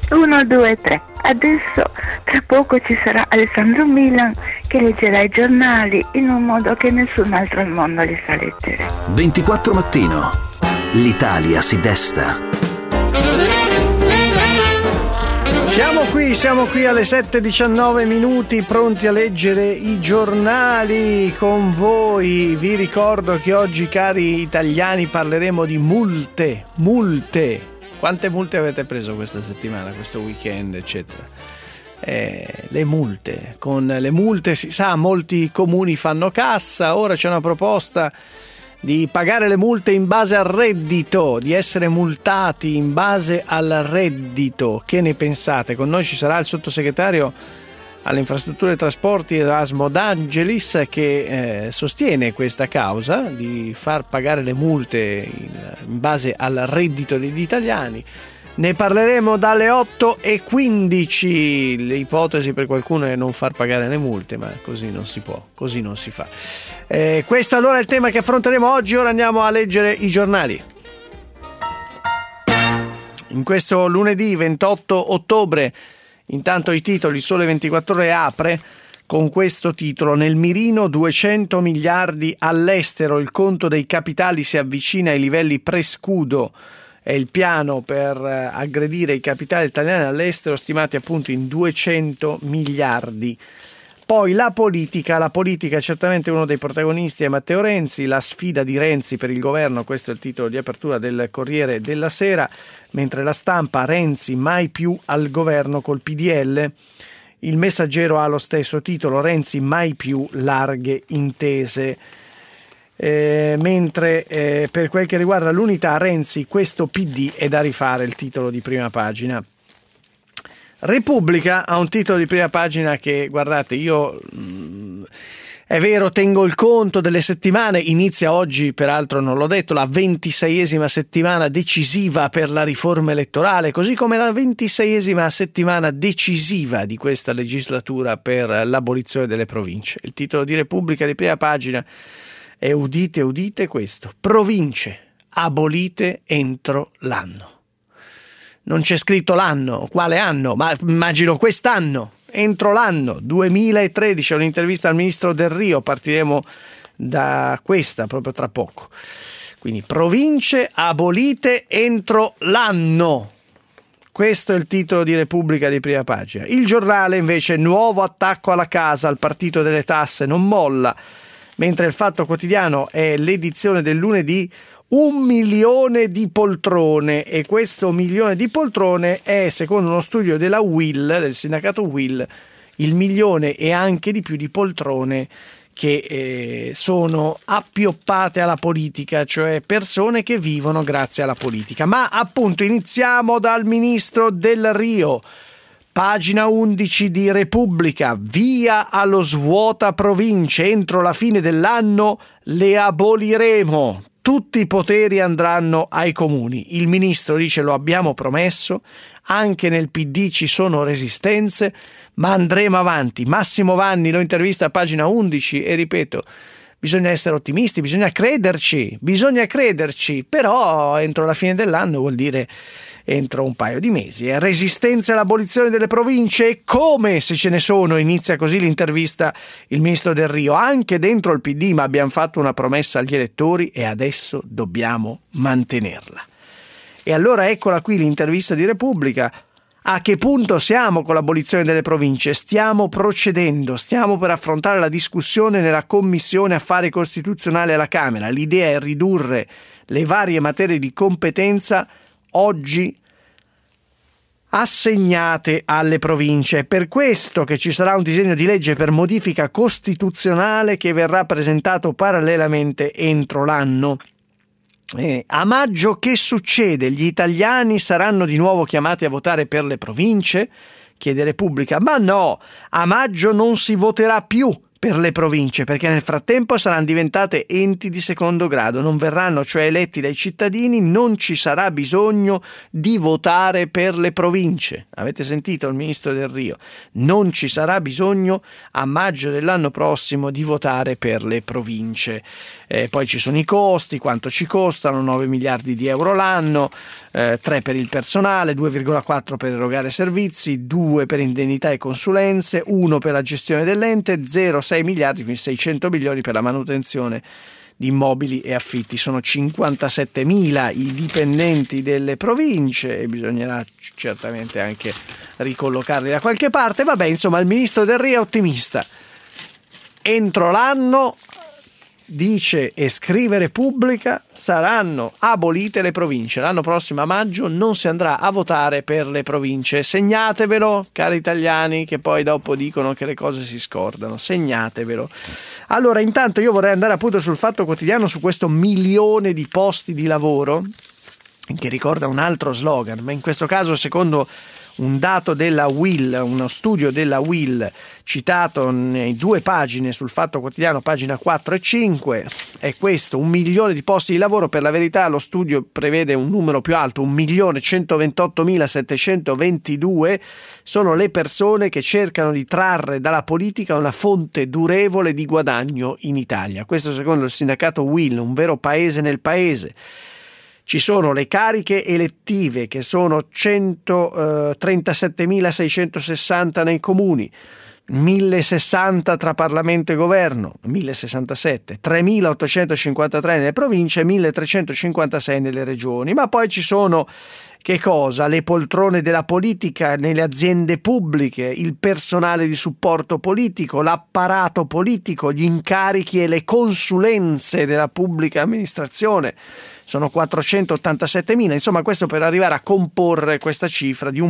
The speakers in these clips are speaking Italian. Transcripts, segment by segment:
1, 2, 3. Adesso tra poco ci sarà Alessandro Milan che leggerà i giornali in un modo che nessun altro al mondo li sa leggere. 24 mattino. L'Italia si desta. Siamo qui alle 7:19 minuti, pronti a leggere i giornali con voi. Vi ricordo che oggi, cari italiani, parleremo di multe. Quante multe avete preso questa settimana, questo weekend, eccetera? Le multe. Con le multe, si sa, molti comuni fanno cassa. Ora c'è una proposta di pagare le multe in base al reddito, di essere multati in base al reddito. Che ne pensate? Con noi ci sarà il sottosegretario alle infrastrutture e trasporti Erasmo D'Angelis, che sostiene questa causa di far pagare le multe in base al reddito degli italiani. Ne parleremo dalle 8:15. Le ipotesi per qualcuno è non far pagare le multe, ma così non si può, così non si fa. Questo allora è il tema che affronteremo oggi. Ora andiamo a leggere i giornali. In questo lunedì 28 ottobre, intanto i titoli. Sole 24 Ore apre con questo titolo: nel mirino 200 miliardi all'estero, il conto dei capitali si avvicina ai livelli pre-scudo. È il piano per aggredire i capitali italiani all'estero, stimati appunto in 200 miliardi. Poi la politica è certamente uno dei protagonisti, è Matteo Renzi, la sfida di Renzi per il governo, questo è il titolo di apertura del Corriere della Sera, mentre La Stampa: Renzi mai più al governo col PDL. Il Messaggero ha lo stesso titolo: Renzi mai più larghe intese. Mentre per quel che riguarda l'Unità, Renzi: questo PD è da rifare, il titolo di prima pagina. Repubblica ha un titolo di prima pagina che, guardate, io è vero, tengo il conto delle settimane, inizia oggi, peraltro non l'ho detto, la 26esima settimana decisiva per la riforma elettorale, così come la 26esima settimana decisiva di questa legislatura per l'abolizione delle province. Il titolo di Repubblica di prima pagina e udite questo: province abolite entro l'anno. Non c'è scritto l'anno, quale anno, ma immagino quest'anno, entro l'anno 2013. È un'intervista al ministro Del Rio, partiremo da questa proprio tra poco. Quindi province abolite entro l'anno. Questo è il titolo di Repubblica di prima pagina. Il Giornale invece: nuovo attacco alla casa, il partito delle tasse non molla. Mentre il Fatto Quotidiano è l'edizione del lunedì: 1 milione di poltrone, e questo 1 milione di poltrone è, secondo uno studio della UIL, del sindacato UIL, il milione e anche di più di poltrone che sono appioppate alla politica, cioè persone che vivono grazie alla politica. Ma appunto iniziamo dal ministro Del Rio. Pagina 11 di Repubblica: via allo svuota province, entro la fine dell'anno le aboliremo, tutti i poteri andranno ai comuni. Il ministro dice: lo abbiamo promesso, anche nel PD ci sono resistenze, ma andremo avanti. Massimo Vanni lo intervista a pagina 11 e ripeto, bisogna essere ottimisti, bisogna crederci, però entro la fine dell'anno vuol dire entro un paio di mesi. Resistenze all'abolizione delle province, e come se ce ne sono. Inizia così l'intervista il ministro Del Rio: anche dentro il PD, ma abbiamo fatto una promessa agli elettori e adesso dobbiamo mantenerla. E allora eccola qui l'intervista di Repubblica. A che punto siamo con l'abolizione delle province? Stiamo procedendo, stiamo per affrontare la discussione nella Commissione Affari Costituzionali alla Camera. L'idea è ridurre le varie materie di competenza oggi assegnate alle province. È per questo che ci sarà un disegno di legge per modifica costituzionale che verrà presentato parallelamente entro l'anno. A maggio che succede? Gli italiani saranno di nuovo chiamati a votare per le province? Chiede Repubblica. Ma no, a maggio non si voterà più per le province, perché nel frattempo saranno diventate enti di secondo grado, non verranno cioè eletti dai cittadini, non ci sarà bisogno di votare per le province. Avete sentito il ministro Del Rio? Non ci sarà bisogno a maggio dell'anno prossimo di votare per le province. Poi ci sono i costi, quanto ci costano, 9 miliardi di euro l'anno, 3 per il personale, 2,4 per erogare servizi, 2 per indennità e consulenze, 1 per la gestione dell'ente, 0,6 miliardi, quindi 600 milioni per la manutenzione di immobili e affitti. Sono 57.000 i dipendenti delle province e bisognerà certamente anche ricollocarli da qualche parte. Vabbè, insomma, il ministro Del Rio è ottimista. Entro l'anno, dice e scrive Repubblica, saranno abolite le province. L'anno prossimo a maggio non si andrà a votare per le province. Segnatevelo, cari italiani, che poi dopo dicono che le cose si scordano. Segnatevelo. Allora, intanto io vorrei andare appunto sul Fatto Quotidiano, su questo 1 milione di posti di lavoro, che ricorda un altro slogan, ma in questo caso secondo un dato della UIL, uno studio della UIL citato nei 2 pagine sul Fatto Quotidiano, pagina 4 e 5, è questo: 1 milione di posti di lavoro. Per la verità lo studio prevede un numero più alto, 1.128.722 sono le persone che cercano di trarre dalla politica una fonte durevole di guadagno in Italia. Questo secondo il sindacato UIL, un vero paese nel paese. Ci sono le cariche elettive, che sono 137.660 nei comuni, 1.060 tra Parlamento e Governo, 1.067, 3.853 nelle province, 1.356 nelle regioni. Ma poi ci sono, che cosa? Le poltrone della politica nelle aziende pubbliche, il personale di supporto politico, l'apparato politico, gli incarichi e le consulenze della pubblica amministrazione. Sono 487.000, insomma, questo per arrivare a comporre questa cifra di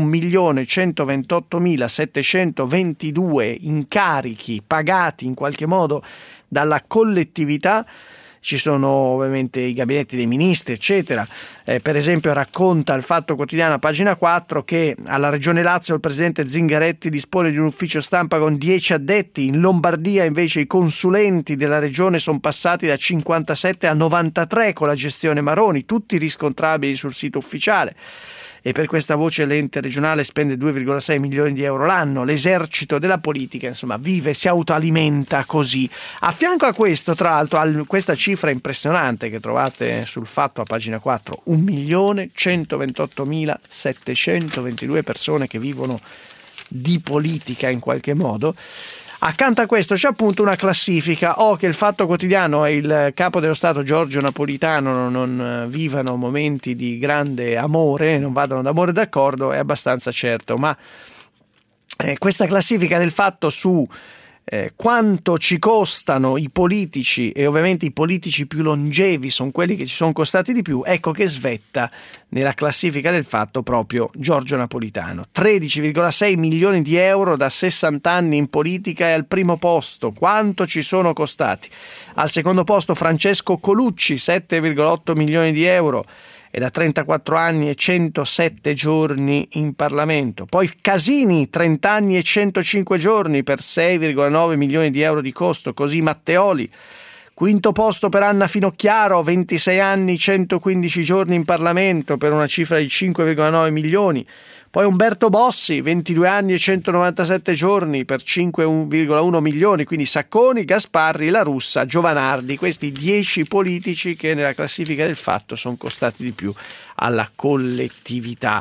1.128.722 incarichi pagati in qualche modo dalla collettività. Ci sono ovviamente i gabinetti dei ministri, eccetera. Per esempio racconta il Fatto Quotidiano a pagina 4 che alla Regione Lazio il presidente Zingaretti dispone di un ufficio stampa con 10 addetti. In Lombardia invece i consulenti della regione sono passati da 57 a 93 con la gestione Maroni, tutti riscontrabili sul sito ufficiale. E per questa voce l'ente regionale spende 2,6 milioni di euro l'anno. L'esercito della politica, insomma, vive, si autoalimenta così. A fianco a questo, tra l'altro, questa cifra impressionante che trovate sul Fatto a pagina 4, 1.128.722 persone che vivono di politica in qualche modo. Accanto a questo c'è appunto una classifica, che il Fatto Quotidiano e il capo dello Stato Giorgio Napolitano non vivano momenti di grande amore, non vadano d'amore d'accordo, è abbastanza certo, ma questa classifica del Fatto su quanto ci costano i politici, e ovviamente i politici più longevi sono quelli che ci sono costati di più, ecco che svetta nella classifica del Fatto proprio Giorgio Napolitano. 13,6 milioni di euro da 60 anni in politica, è al primo posto. Quanto ci sono costati? Al secondo posto Francesco Colucci, 7,8 milioni di euro, e da 34 anni e 107 giorni in Parlamento. Poi Casini, 30 anni e 105 giorni per 6,9 milioni di euro di costo, così Matteoli. Quinto posto per Anna Finocchiaro, 26 anni, 115 giorni in Parlamento per una cifra di 5,9 milioni. Poi Umberto Bossi, 22 anni e 197 giorni per 5,1 milioni, quindi Sacconi, Gasparri, La Russa, Giovanardi, questi 10 politici che nella classifica del Fatto sono costati di più alla collettività.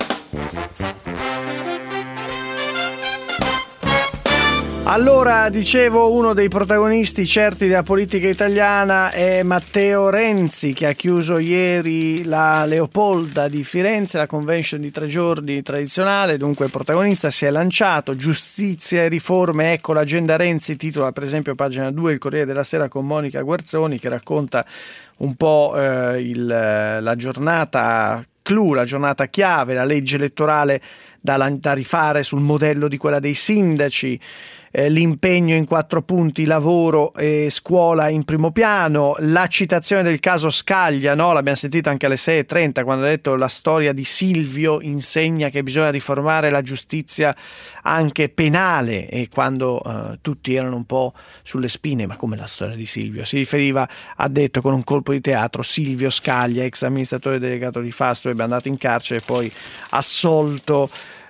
Allora, dicevo, uno dei protagonisti certi della politica italiana è Matteo Renzi, che ha chiuso ieri la Leopolda di Firenze, la convention di 3 giorni tradizionale. Dunque il protagonista si è lanciato, giustizia e riforme, ecco l'agenda Renzi, titola per esempio pagina 2 il Corriere della Sera con Monica Guerzoni, che racconta un po' la giornata clou, la giornata chiave, la legge elettorale da rifare sul modello di quella dei sindaci, l'impegno in 4 punti, lavoro e scuola in primo piano, la citazione del caso Scaglia, no? L'abbiamo sentito anche alle 6:30 quando ha detto la storia di Silvio insegna che bisogna riformare la giustizia anche penale, e quando tutti erano un po' sulle spine, ma come la storia di Silvio? Si riferiva, ha detto con un colpo di teatro, Silvio Scaglia, ex amministratore delegato di Fastweb, è andato in carcere e poi assolto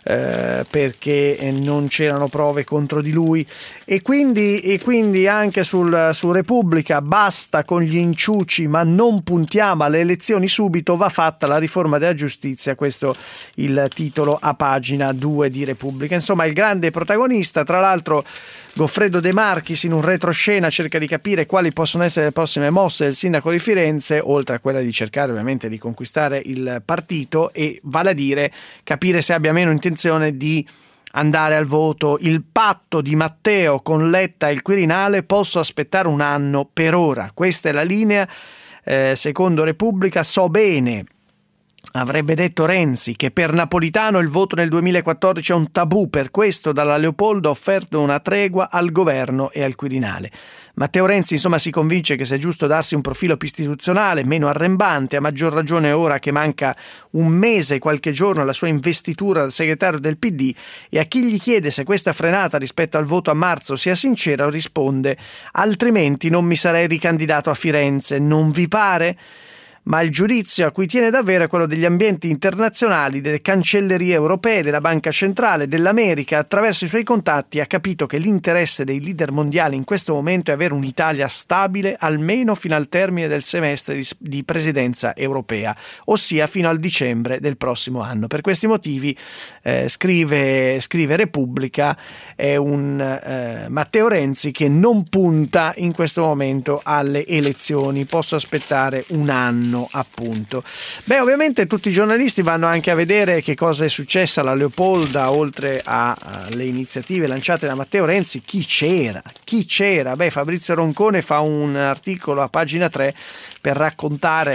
perché non c'erano prove contro di lui, e quindi anche su Repubblica, basta con gli inciuci ma non puntiamo alle elezioni subito, va fatta la riforma della giustizia, questo il titolo a pagina 2 di Repubblica. Insomma, il grande protagonista, tra l'altro Goffredo De Marchis in un retroscena cerca di capire quali possono essere le prossime mosse del sindaco di Firenze, oltre a quella di cercare ovviamente di conquistare il partito, e vale a dire capire se abbia meno intenzione di andare al voto. Il patto di Matteo con Letta e il Quirinale: posso aspettare un anno per ora. Questa è la linea, secondo Repubblica. So bene, avrebbe detto Renzi, che per Napolitano il voto nel 2014 è un tabù, per questo dalla Leopolda ha offerto una tregua al governo e al Quirinale. Matteo Renzi insomma si convince che sia giusto darsi un profilo più istituzionale, meno arrembante, a maggior ragione ora che manca un mese e qualche giorno alla sua investitura da segretario del PD, e a chi gli chiede se questa frenata rispetto al voto a marzo sia sincera risponde: altrimenti non mi sarei ricandidato a Firenze. Non vi pare? Ma il giudizio a cui tiene davvero è quello degli ambienti internazionali, delle cancellerie europee, della Banca Centrale, dell'America. Attraverso i suoi contatti ha capito che l'interesse dei leader mondiali in questo momento è avere un'Italia stabile almeno fino al termine del semestre di presidenza europea, ossia fino al dicembre del prossimo anno. Per questi motivi, scrive Repubblica, è un Matteo Renzi che non punta in questo momento alle elezioni. Posso aspettare un anno, appunto. Beh, ovviamente tutti i giornalisti vanno anche a vedere che cosa è successo alla Leopolda, oltre alle iniziative lanciate da Matteo Renzi. Chi c'era? Beh, Fabrizio Roncone fa un articolo a pagina 3 per raccontare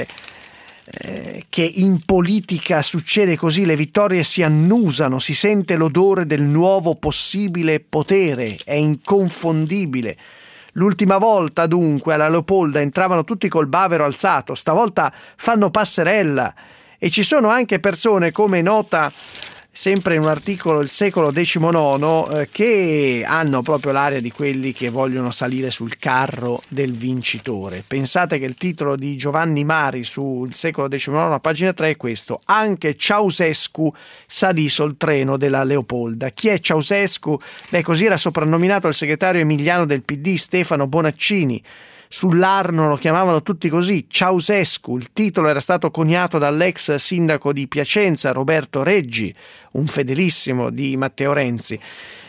che in politica succede così, le vittorie si annusano, si sente l'odore del nuovo possibile potere, è inconfondibile. L'ultima volta, dunque, alla Leopolda entravano tutti col bavero alzato, stavolta fanno passerella, e ci sono anche persone, come nota sempre in un articolo Il Secolo XIX, che hanno proprio l'aria di quelli che vogliono salire sul carro del vincitore. Pensate che il titolo di Giovanni Mari su Il Secolo XIX, pagina 3, è questo: anche Ceausescu salì sul treno della Leopolda. Chi è Ceausescu? Beh, così era soprannominato il segretario emiliano del PD Stefano Bonaccini. Sull'Arno lo chiamavano tutti così, Ceausescu. Il titolo era stato coniato dall'ex sindaco di Piacenza Roberto Reggi, un fedelissimo di Matteo Renzi.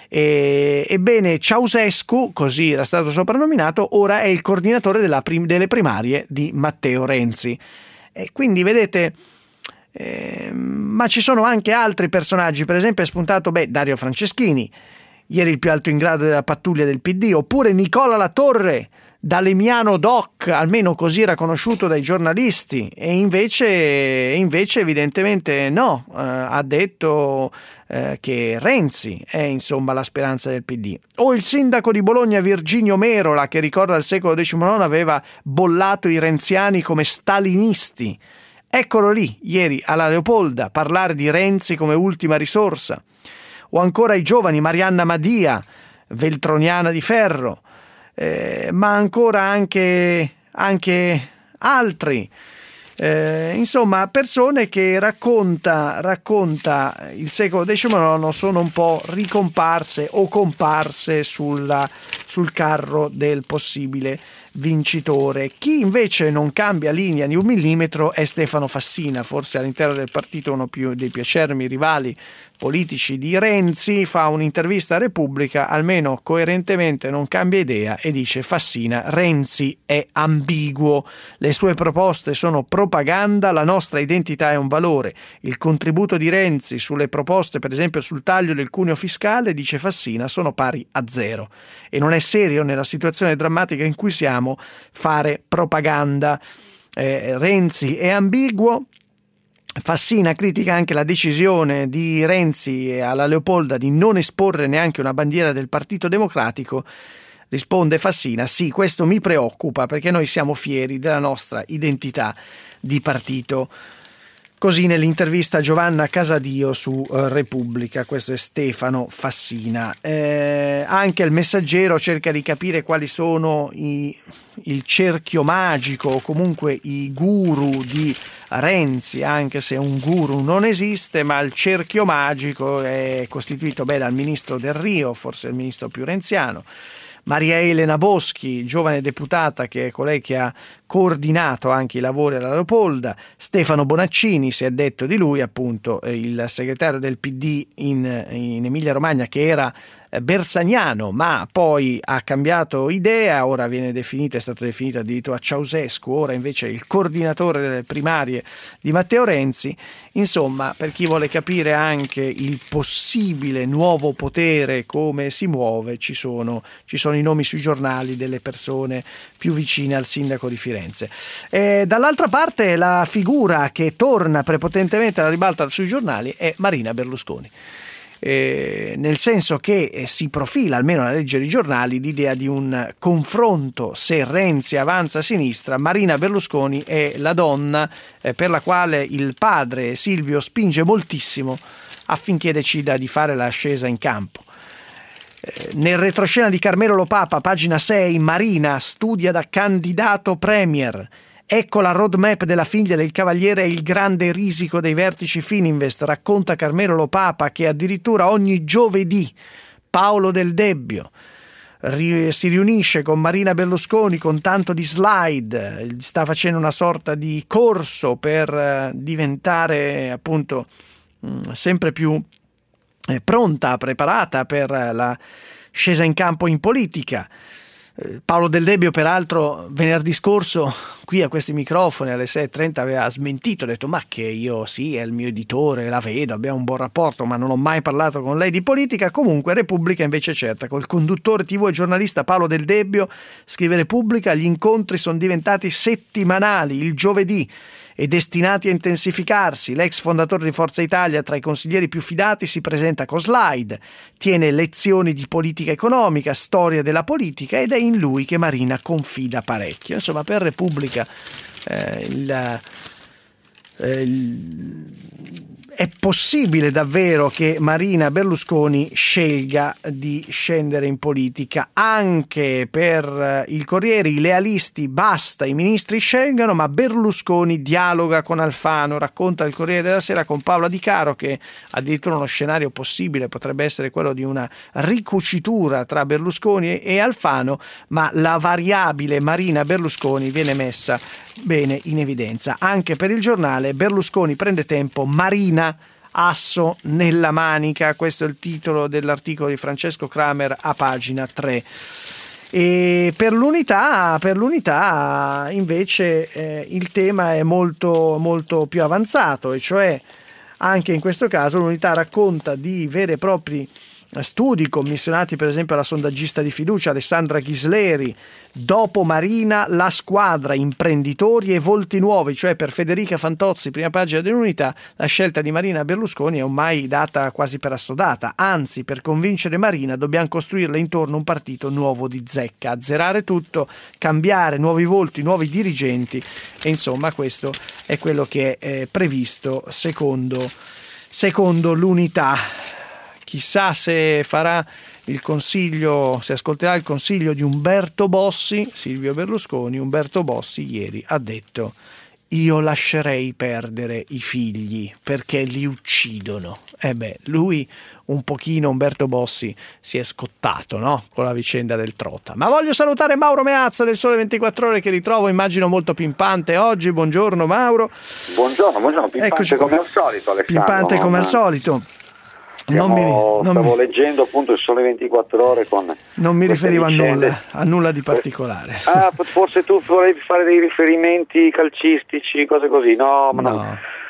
Ebbene, Ceausescu, così era stato soprannominato, ora è il coordinatore delle primarie di Matteo Renzi. E quindi vedete, ma ci sono anche altri personaggi. Per esempio è spuntato Dario Franceschini, ieri il più alto in grado della pattuglia del PD, oppure Nicola Latorre, da Lemiano Doc, almeno così era conosciuto dai giornalisti, e invece evidentemente no, ha detto che Renzi è insomma la speranza del PD. O il sindaco di Bologna Virginio Merola, che ricorda il secolo XIX aveva bollato i renziani come stalinisti. Eccolo lì, ieri alla Leopolda, parlare di Renzi come ultima risorsa. O ancora i giovani, Marianna Madia, veltroniana di ferro, ma ancora anche altri, insomma persone che racconta il secolo XIX sono un po' ricomparse o comparse sul carro del possibile vincitore. Chi invece non cambia linea di un millimetro è Stefano Fassina, forse all'interno del partito uno più dei più acerrimi rivali politici di Renzi. Fa un'intervista a Repubblica, almeno coerentemente non cambia idea, e dice: Fassina, Renzi è ambiguo, le sue proposte sono propaganda, la nostra identità è un valore. Il contributo di Renzi sulle proposte, per esempio sul taglio del cuneo fiscale, dice Fassina, sono pari a zero, e non è serio nella situazione drammatica in cui siamo fare propaganda. Renzi è ambiguo. Fassina critica anche la decisione di Renzi e alla Leopolda di non esporre neanche una bandiera del Partito Democratico. Risponde Fassina: sì, questo mi preoccupa perché noi siamo fieri della nostra identità di partito. Così nell'intervista a Giovanna Casadio su Repubblica. Questo è Stefano Fassina. Anche il Messaggero cerca di capire quali sono il cerchio magico o comunque i guru di Renzi, anche se un guru non esiste, ma il cerchio magico è costituito dal ministro Del Rio, forse il ministro più renziano, Maria Elena Boschi, giovane deputata, che è colei che ha coordinato anche i lavori alla Leopolda, Stefano Bonaccini, si è detto di lui, appunto il segretario del PD in Emilia Romagna, che era bersaniano ma poi ha cambiato idea, ora è stato definito addirittura Ceausescu, ora invece è il coordinatore delle primarie di Matteo Renzi. Insomma, per chi vuole capire anche il possibile nuovo potere come si muove, ci sono i nomi sui giornali delle persone più vicine al sindaco di Firenze. Dall'altra parte la figura che torna prepotentemente alla ribalta sui giornali è Marina Berlusconi. Nel senso che si profila, almeno a leggere i giornali, l'idea di un confronto. Se Renzi avanza a sinistra, Marina Berlusconi è la donna per la quale il padre Silvio spinge moltissimo affinché decida di fare l'ascesa in campo. Nel retroscena di Carmelo Lopapa, pagina 6, Marina studia da candidato premier. Ecco la roadmap della figlia del cavaliere e il grande risico dei vertici Fininvest, racconta Carmelo Lopapa, che addirittura ogni giovedì Paolo Del Debbio si riunisce con Marina Berlusconi con tanto di slide, sta facendo una sorta di corso per diventare appunto sempre più pronta, preparata per la scesa in campo in politica. Paolo Del Debbio, peraltro, venerdì scorso qui a questi microfoni alle 6:30 aveva smentito, ha detto ma che io sì, è il mio editore, la vedo, abbiamo un buon rapporto, ma non ho mai parlato con lei di politica. Comunque Repubblica invece certa, col conduttore TV e giornalista Paolo Del Debbio, scrive Repubblica, gli incontri sono diventati settimanali, il giovedì, e destinati a intensificarsi. L'ex fondatore di Forza Italia, tra i consiglieri più fidati, si presenta con slide, tiene lezioni di politica economica, storia della politica, ed è in lui che Marina confida parecchio. Insomma, per Repubblica è possibile davvero che Marina Berlusconi scelga di scendere in politica. Anche per il Corriere, i lealisti basta, i ministri scelgano, ma Berlusconi dialoga con Alfano, racconta il Corriere della Sera con Paola Di Caro, che addirittura uno scenario possibile potrebbe essere quello di una ricucitura tra Berlusconi e Alfano, ma la variabile Marina Berlusconi viene messa bene in evidenza. Anche per il Giornale, Berlusconi prende tempo, Marina asso nella manica, questo è il titolo dell'articolo di Francesco Kramer a pagina 3. E per l'unità invece il tema è molto molto più avanzato, e cioè anche in questo caso l'unità racconta di veri e propri studi commissionati per esempio alla sondaggista di fiducia Alessandra Ghisleri. Dopo Marina la squadra, imprenditori e volti nuovi, cioè per Federica Fantozzi, prima pagina dell'Unità, la scelta di Marina Berlusconi è ormai data quasi per assodata, anzi per convincere Marina dobbiamo costruirle intorno un partito nuovo di zecca, azzerare tutto, cambiare, nuovi volti, nuovi dirigenti, e insomma questo è quello che è previsto secondo l'Unità. Chissà se farà il consiglio, se ascolterà il consiglio di Umberto Bossi, Silvio Berlusconi. Umberto Bossi ieri ha detto: io lascerei perdere i figli perché li uccidono. Lui un pochino, Umberto Bossi, si è scottato, no? Con la vicenda del Trota. Ma voglio salutare Mauro Meazza del Sole 24 Ore, che ritrovo, immagino, molto pimpante oggi. Buongiorno Mauro. Buongiorno, pimpante. Eccoci come al solito, Alessandro. Pimpante come al solito. Stavo leggendo appunto il Sole 24 Ore con... Non mi riferivo a nulla di particolare. Forse tu volevi fare dei riferimenti calcistici, cose così. No.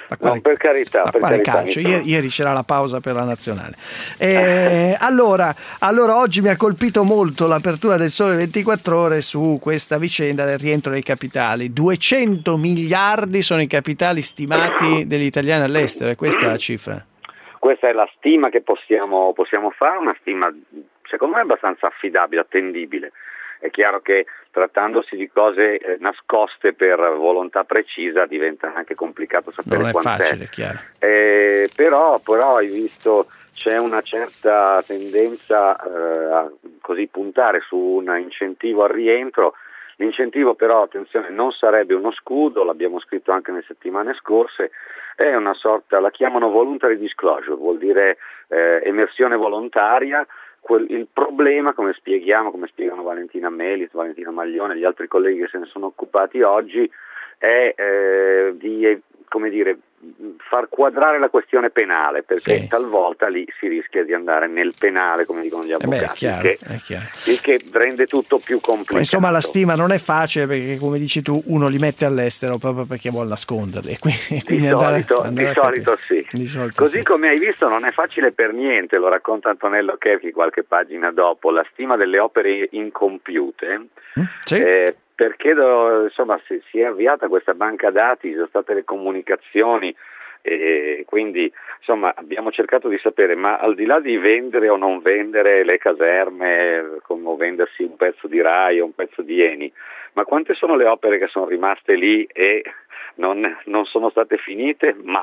per carità. Ma per quale carità, calcio? Ieri c'era la pausa per la nazionale. Allora, oggi mi ha colpito molto l'apertura del Sole 24 Ore su questa vicenda del rientro dei capitali. 200 miliardi sono i capitali stimati degli italiani all'estero, e questa è la cifra. Questa è la stima che possiamo fare, una stima secondo me abbastanza affidabile, attendibile. È chiaro che trattandosi di cose nascoste per volontà precisa diventa anche complicato sapere non è quant'è. Facile, è chiaro. Però hai visto, c'è una certa tendenza a così puntare su un incentivo al rientro. L'incentivo però, attenzione, non sarebbe uno scudo, l'abbiamo scritto anche nelle settimane scorse, è una sorta, la chiamano voluntary disclosure, vuol dire emersione volontaria. Il problema, come spiegano Valentina Melis, Valentina Maglione e gli altri colleghi che se ne sono occupati oggi, è di far quadrare la questione penale, perché talvolta lì si rischia di andare nel penale, come dicono gli avvocati, il che rende tutto più complicato. Ma insomma la stima non è facile, perché come dici tu, uno li mette all'estero proprio perché vuole nasconderli, e quindi di solito sì. Così come hai visto non è facile per niente, lo racconta Antonello Cherchi qualche pagina dopo, la stima delle opere incompiute. Perché insomma si è avviata questa banca dati, ci sono state le comunicazioni, e quindi insomma abbiamo cercato di sapere, ma al di là di vendere o non vendere le caserme, come vendersi un pezzo di Rai o un pezzo di Eni, ma quante sono le opere che sono rimaste lì e non sono state finite? Ma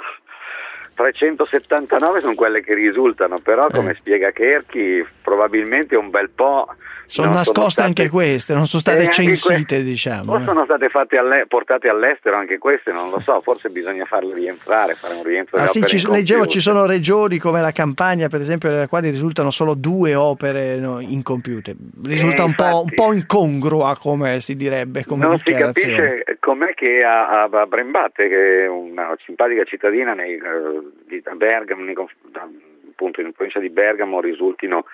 379 sono quelle che risultano, però come spiega Cherchi probabilmente un bel po' sono nascoste anche queste, non sono state censite, diciamo. O sono state portate all'estero anche queste, non lo so, forse bisogna farle rientrare, fare un rientro delle opere incompiute. Leggevo, ci sono regioni come la Campania, per esempio, nelle quali risultano solo 2 opere incompiute. Risulta un po' incongrua, come si direbbe, come non si dichiarazione. capisce com'è che a Brembate, che è una simpatica cittadina di Bergamo, appunto in provincia di Bergamo, risultino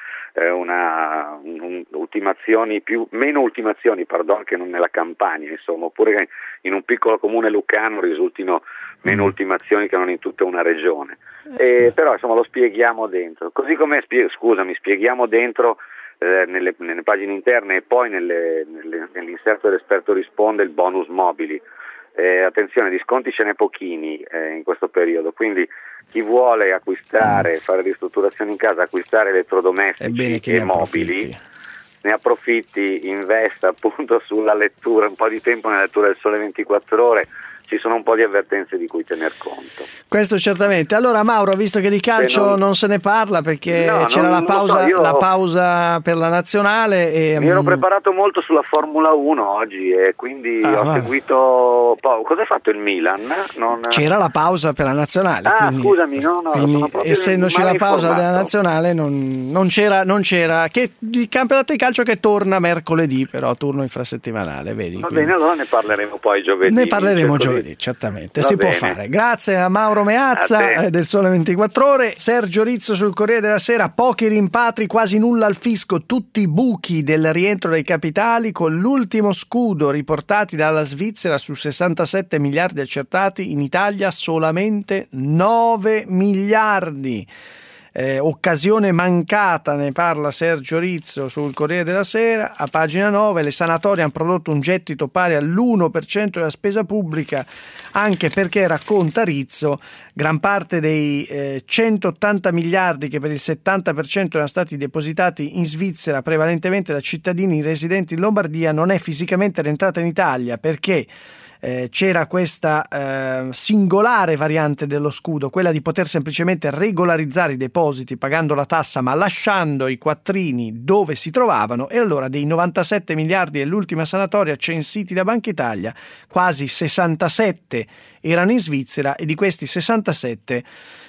meno ultimazioni che non nella Campania, insomma, oppure che in un piccolo comune lucano risultino meno ultimazioni che non in tutta una regione. Però insomma lo spieghiamo dentro, così come spieghiamo dentro nelle pagine interne e poi nell'inserto dell'esperto risponde il bonus mobili. Attenzione, di sconti ce n'è pochini in questo periodo, quindi chi vuole acquistare, fare ristrutturazioni in casa, acquistare elettrodomestici e mobili, ne approfitti, investa appunto sulla lettura, un po' di tempo nella lettura del Sole 24 Ore. Ci sono un po' di avvertenze di cui tener conto. Questo certamente. Allora Mauro, visto che di calcio non se ne parla perché c'era la pausa per la nazionale, mi ero preparato molto sulla Formula 1 oggi e quindi ho seguito cosa ha fatto il Milan? C'era la pausa per la nazionale. Scusami, quindi essendoci la pausa della nazionale non c'era che il campionato di calcio che torna mercoledì, però turno infrasettimanale, vedi? Va bene, allora ne parleremo poi giovedì. Ne parleremo giovedì. Certamente, si può fare. Grazie a Mauro Meazza del Sole 24 Ore. Sergio Rizzo sul Corriere della Sera: pochi rimpatri, quasi nulla al fisco, tutti buchi del rientro dei capitali, con l'ultimo scudo riportati dalla Svizzera su 67 miliardi accertati, in Italia solamente 9 miliardi. Occasione mancata, ne parla Sergio Rizzo sul Corriere della Sera. A pagina 9, le sanatorie hanno prodotto un gettito pari all'1% della spesa pubblica, anche perché, racconta Rizzo, gran parte dei 180 miliardi che per il 70% erano stati depositati in Svizzera, prevalentemente da cittadini residenti in Lombardia, non è fisicamente rientrata in Italia, perché c'era questa singolare variante dello scudo, quella di poter semplicemente regolarizzare i depositi pagando la tassa ma lasciando i quattrini dove si trovavano, e allora dei 97 miliardi dell'ultima sanatoria censiti da Banca Italia, quasi 67 erano in Svizzera, e di questi 67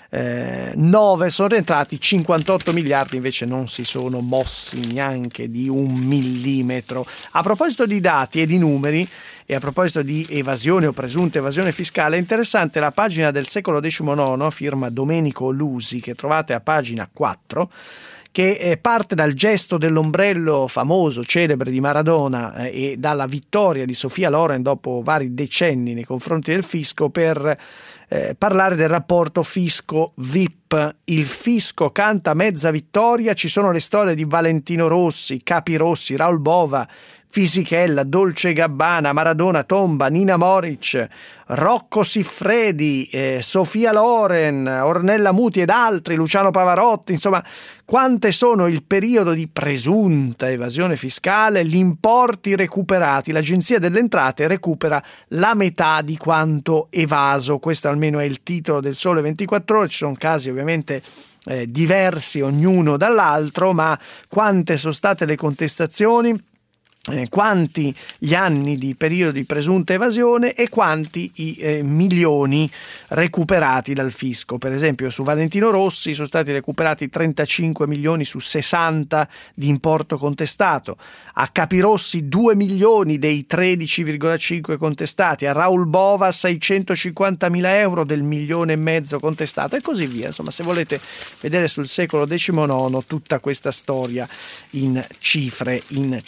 9 sono rientrati, 58 miliardi invece non si sono mossi neanche di 1 millimetro. A proposito di dati e di numeri, e a proposito di evasione o presunta evasione fiscale, è interessante la pagina del Secolo XIX, firma Domenico Lusi, che trovate a pagina 4, che parte dal gesto dell'ombrello famoso, celebre di Maradona, e dalla vittoria di Sofia Loren dopo vari decenni nei confronti del fisco per parlare del rapporto fisco-VIP. Il fisco canta mezza vittoria, ci sono le storie di Valentino Rossi, Capi Rossi, Raul Bova, Fisichella, Dolce Gabbana, Maradona, Tomba, Nina Moric, Rocco Siffredi, Sofia Loren, Ornella Muti ed altri, Luciano Pavarotti, insomma, quante sono il periodo di presunta evasione fiscale, gli importi recuperati, l'Agenzia delle Entrate recupera la metà di quanto evaso, questo almeno è il titolo del Sole 24 Ore, ci sono casi ovviamente diversi ognuno dall'altro, ma quante sono state le contestazioni, quanti gli anni di periodo di presunta evasione e quanti i milioni recuperati dal fisco. Per esempio su Valentino Rossi sono stati recuperati 35 milioni su 60 di importo contestato, a Capirossi 2 milioni dei 13,5 contestati, a Raul Bova 650.000 euro del 1,5 milioni contestato e così via. Insomma, se volete vedere sul secolo XIX tutta questa storia in cifre.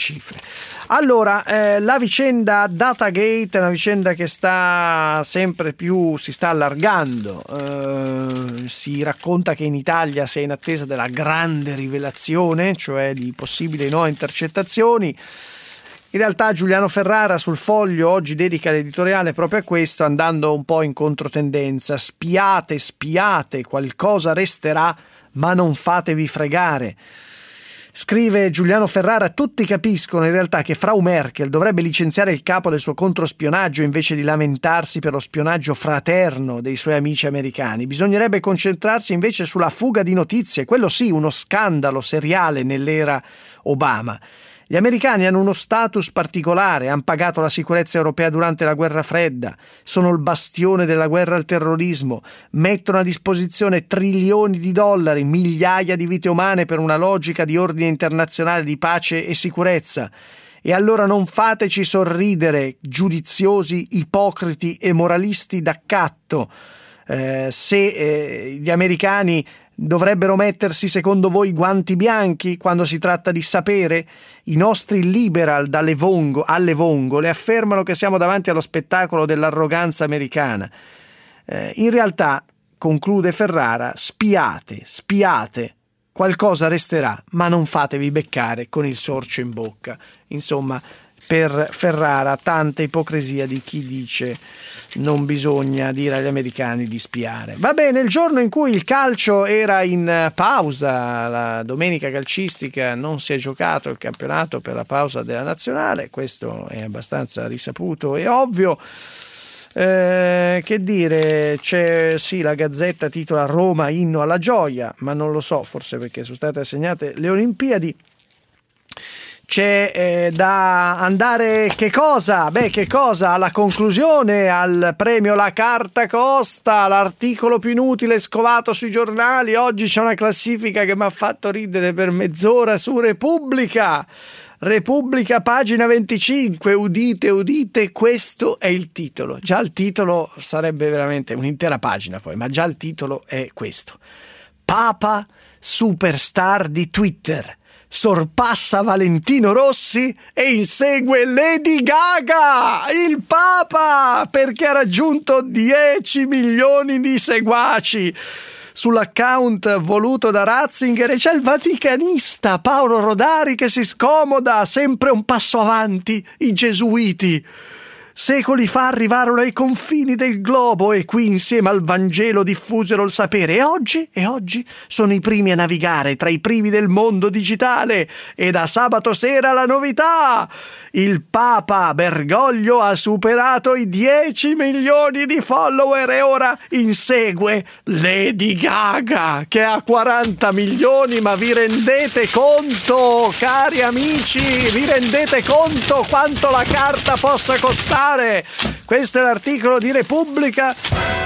Allora, la vicenda Datagate è una vicenda che sta sempre più, si sta allargando, si racconta che in Italia si è in attesa della grande rivelazione, cioè di possibili nuove intercettazioni. In realtà Giuliano Ferrara sul Foglio oggi dedica l'editoriale proprio a questo, andando un po' in controtendenza. Spiate, qualcosa resterà, ma non fatevi fregare. Scrive Giuliano Ferrara, tutti capiscono in realtà che Frau Merkel dovrebbe licenziare il capo del suo controspionaggio invece di lamentarsi per lo spionaggio fraterno dei suoi amici americani. Bisognerebbe concentrarsi invece sulla fuga di notizie, quello sì, uno scandalo seriale nell'era Obama. Gli americani hanno uno status particolare, hanno pagato la sicurezza europea durante la guerra fredda, sono il bastione della guerra al terrorismo, mettono a disposizione trilioni di dollari, migliaia di vite umane per una logica di ordine internazionale di pace e sicurezza. E allora non fateci sorridere, giudiziosi, ipocriti e moralisti d'accatto, se gli americani dovrebbero mettersi secondo voi guanti bianchi quando si tratta di sapere? I nostri liberal alle vongole affermano che siamo davanti allo spettacolo dell'arroganza americana. In realtà, conclude Ferrara, spiate, qualcosa resterà, ma non fatevi beccare con il sorcio in bocca. Insomma, per Ferrara tanta ipocrisia di chi dice non bisogna dire agli americani di spiare. Va bene, il giorno in cui il calcio era in pausa, la domenica calcistica, non si è giocato il campionato per la pausa della nazionale, questo è abbastanza risaputo e ovvio. Che dire, c'è sì, la Gazzetta titola Roma inno alla gioia, ma non lo so, forse perché sono state assegnate le Olimpiadi. C'è da andare che cosa? Alla conclusione, al premio La Carta Costa, l'articolo più inutile scovato sui giornali. Oggi c'è una classifica che mi ha fatto ridere per mezz'ora su Repubblica, pagina 25, udite, questo è il titolo. Già il titolo sarebbe veramente un'intera pagina poi, ma già il titolo è questo. Papa, superstar di Twitter, sorpassa Valentino Rossi e insegue Lady Gaga, il Papa, perché ha raggiunto 10 milioni di seguaci sull'account voluto da Ratzinger, e c'è il vaticanista Paolo Rodari che si scomoda, sempre un passo avanti i gesuiti. Secoli fa arrivarono ai confini del globo e qui insieme al Vangelo diffusero il sapere e oggi sono i primi a navigare tra i primi del mondo digitale e da sabato sera la novità. Il Papa Bergoglio ha superato i 10 milioni di follower e ora insegue Lady Gaga che ha 40 milioni, ma vi rendete conto, cari amici, vi rendete conto quanto la carta possa costare? Questo è l'articolo di Repubblica.